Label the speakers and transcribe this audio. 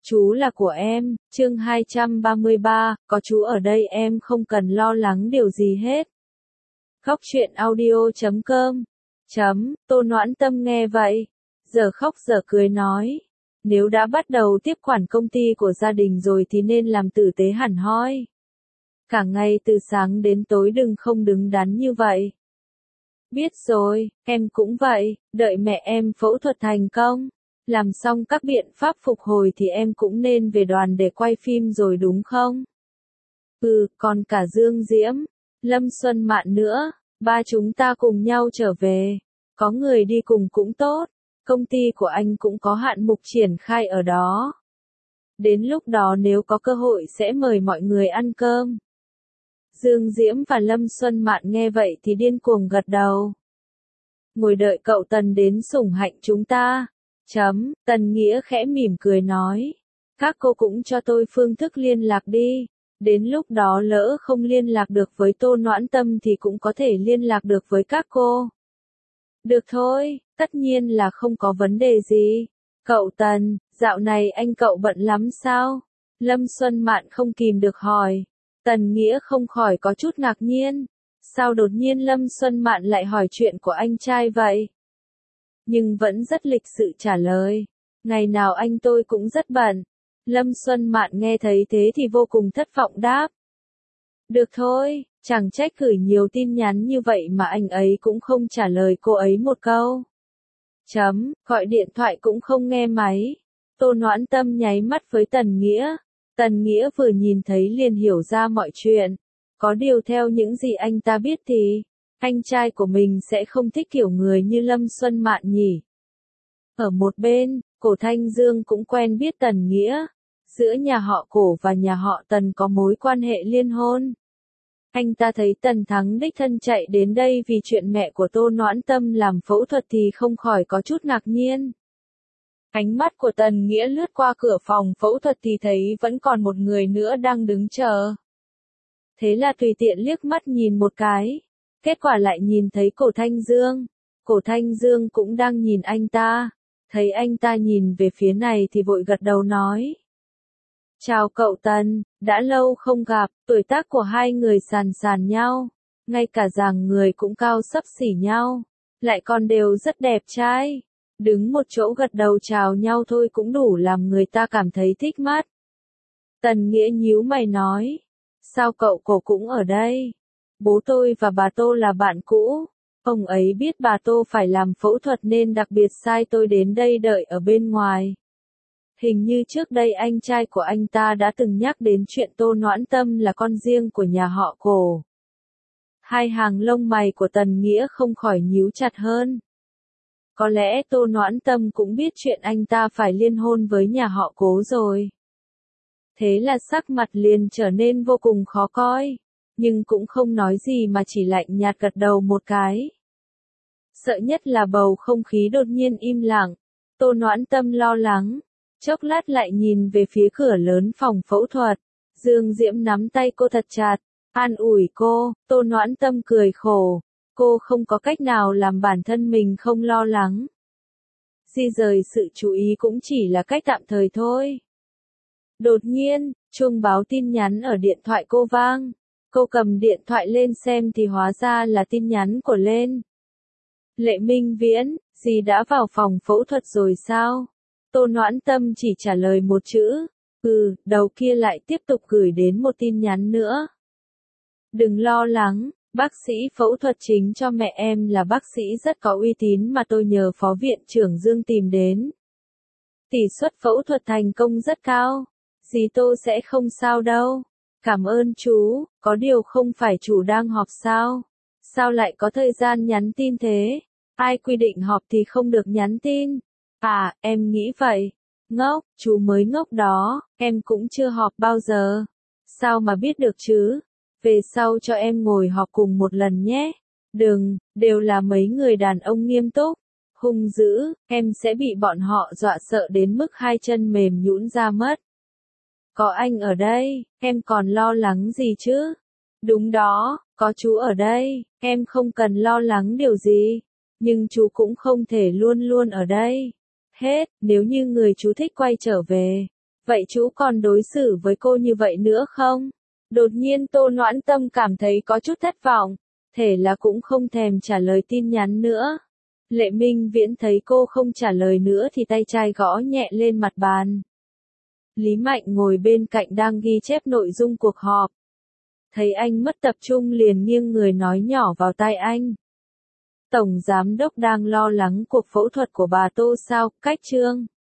Speaker 1: Chú là của em, chương 233, có chú ở đây em không cần lo lắng điều gì hết. Khóc chuyện audio.com Tô Noãn Tâm nghe vậy, giờ khóc giờ cười nói. Nếu đã bắt đầu tiếp quản công ty của gia đình rồi thì nên làm tử tế hẳn hoi. Cả ngày từ sáng đến tối đừng không đứng đắn như vậy. Biết rồi, em cũng vậy, đợi mẹ em phẫu thuật thành công. Làm xong các biện pháp phục hồi thì em cũng nên về đoàn để quay phim rồi đúng không? Còn cả Dương Diễm, Lâm Xuân Mạn nữa, ba chúng ta cùng nhau trở về. Có người đi cùng cũng tốt, công ty của anh cũng có hạng mục triển khai ở đó. Đến lúc đó nếu có cơ hội sẽ mời mọi người ăn cơm. Dương Diễm và Lâm Xuân Mạn nghe vậy thì điên cuồng gật đầu. Ngồi đợi cậu Tần đến sủng hạnh chúng ta. Tần Nghĩa khẽ mỉm cười nói. Các cô cũng cho tôi phương thức liên lạc đi. Đến lúc đó lỡ không liên lạc được với Tô Noãn Tâm thì cũng có thể liên lạc được với các cô. Được thôi, tất nhiên là không có vấn đề gì. Cậu Tần, dạo này anh cậu bận lắm sao? Lâm Xuân Mạn không kìm được hỏi. Tần Nghĩa không khỏi có chút ngạc nhiên. Sao đột nhiên Lâm Xuân Mạn lại hỏi chuyện của anh trai vậy? Nhưng vẫn rất lịch sự trả lời. Ngày nào anh tôi cũng rất bận. Lâm Xuân Mạn nghe thấy thế thì vô cùng thất vọng đáp. Được thôi, chẳng trách gửi nhiều tin nhắn như vậy mà anh ấy cũng không trả lời cô ấy một câu. Gọi điện thoại cũng không nghe máy. Tô Noãn Tâm nháy mắt với Tần Nghĩa. Tần Nghĩa vừa nhìn thấy liền hiểu ra mọi chuyện. Có điều theo những gì anh ta biết thì anh trai của mình sẽ không thích kiểu người như Lâm Xuân Mạn nhỉ. Ở một bên, Cổ Thanh Dương cũng quen biết Tần Nghĩa. Giữa nhà họ Cổ và nhà họ Tần có mối quan hệ liên hôn. Anh ta thấy Tần Thắng đích thân chạy đến đây vì chuyện mẹ của Tô Noãn Tâm làm phẫu thuật thì không khỏi có chút ngạc nhiên. Ánh mắt của Tần Nghĩa lướt qua cửa phòng phẫu thuật thì thấy vẫn còn một người nữa đang đứng chờ. Thế là tùy tiện liếc mắt nhìn một cái. Kết quả lại nhìn thấy Cổ Thanh Dương. Cổ Thanh Dương cũng đang nhìn anh ta. Thấy anh ta nhìn về phía này thì vội gật đầu nói. Chào cậu Tần, đã lâu không gặp, tuổi tác của hai người sàn sàn nhau. Ngay cả dáng người cũng cao xấp xỉ nhau. Lại còn đều rất đẹp trai. Đứng một chỗ gật đầu chào nhau thôi cũng đủ làm người ta cảm thấy thích mắt. Tần Nghĩa nhíu mày nói. Sao cậu Cổ cũng ở đây? Bố tôi và bà Tô là bạn cũ. Ông ấy biết bà Tô phải làm phẫu thuật nên đặc biệt sai tôi đến đây đợi ở bên ngoài. Hình như trước đây anh trai của anh ta đã từng nhắc đến chuyện Tô Noãn Tâm là con riêng của nhà họ Cổ. Hai hàng lông mày của Tần Nghĩa không khỏi nhíu chặt hơn. Có lẽ Tô Noãn Tâm cũng biết chuyện anh ta phải liên hôn với nhà họ Cố rồi. Thế là sắc mặt liền trở nên vô cùng khó coi. Nhưng cũng không nói gì mà chỉ lạnh nhạt gật đầu một cái. Sợ nhất là bầu không khí đột nhiên im lặng. Tô Noãn Tâm lo lắng. Chốc lát lại nhìn về phía cửa lớn phòng phẫu thuật. Dương Diễm nắm tay cô thật chặt. An ủi cô, Tô Noãn Tâm cười khổ. Cô không có cách nào làm bản thân mình không lo lắng. Di rời sự chú ý cũng chỉ là cách tạm thời thôi. Đột nhiên, chuông báo tin nhắn ở điện thoại cô vang. Cô cầm điện thoại lên xem thì hóa ra là tin nhắn của Lên. Lệ Minh Viễn, dì đã vào phòng phẫu thuật rồi sao? Tô Noãn Tâm chỉ trả lời một chữ. Đầu kia lại tiếp tục gửi đến một tin nhắn nữa. Đừng lo lắng, bác sĩ phẫu thuật chính cho mẹ em là bác sĩ rất có uy tín mà tôi nhờ Phó Viện trưởng Dương tìm đến. Tỷ suất phẫu thuật thành công rất cao. Dì Tô sẽ không sao đâu. Cảm ơn chú, có điều không phải chú đang họp sao? Sao lại có thời gian nhắn tin thế? Ai quy định họp thì không được nhắn tin? À, em nghĩ vậy. Ngốc, chú mới ngốc đó, em cũng chưa họp bao giờ. Sao mà biết được chứ? Về sau cho em ngồi họp cùng một lần nhé. Đừng, đều là mấy người đàn ông nghiêm túc, hung dữ, em sẽ bị bọn họ dọa sợ đến mức hai chân mềm nhũn ra mất. Có anh ở đây, em còn lo lắng gì chứ? Đúng đó, có chú ở đây, em không cần lo lắng điều gì. Nhưng chú cũng không thể luôn luôn ở đây. Hết, nếu như người chú thích quay trở về. Vậy chú còn đối xử với cô như vậy nữa không? Đột nhiên Tô Noãn Tâm cảm thấy có chút thất vọng, thế là cũng không thèm trả lời tin nhắn nữa. Lệ Minh Viễn thấy cô không trả lời nữa thì tay trai gõ nhẹ lên mặt bàn. Lý Mạnh ngồi bên cạnh đang ghi chép nội dung cuộc họp. Thấy anh mất tập trung liền nghiêng người nói nhỏ vào tai anh. Tổng giám đốc đang lo lắng cuộc phẫu thuật của bà Tô sao, cách Trương.